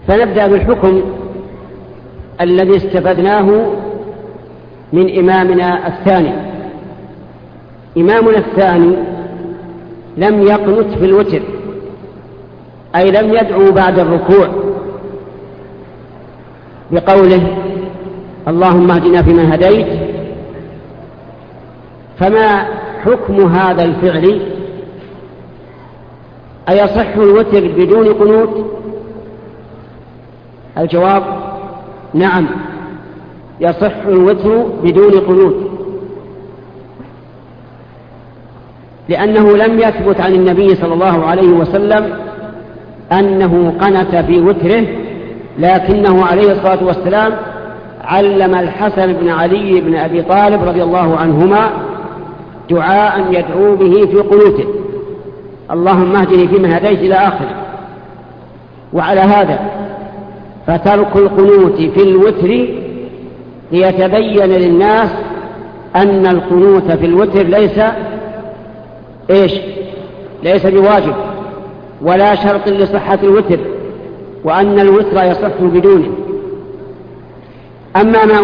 فنبدأ بالحكم الذي استفدناه من إمامنا الثاني. إمامنا الثاني لم يقنت في الوتر، أي لم يدعو بعد الركوع بقوله اللهم اهدنا فيمن هديت. فما حكم هذا الفعل؟ أيصح الوتر بدون قنوت؟ الجواب نعم، يصح الوتر بدون قنوت، لأنه لم يثبت عن النبي صلى الله عليه وسلم أنه قنت في وتره، لكنه عليه الصلاة والسلام علم الحسن بن علي بن أبي طالب رضي الله عنهما دعاء يدعو به في قنوته، اللهم اهدني فيمن هديت إلى آخره. وعلى هذا فترك القنوت في الوتر ليتبين للناس أن القنوت في الوتر ليس بواجب ولا شرط لصحة الوتر، وأن الوتر يصح بدونه. أما ما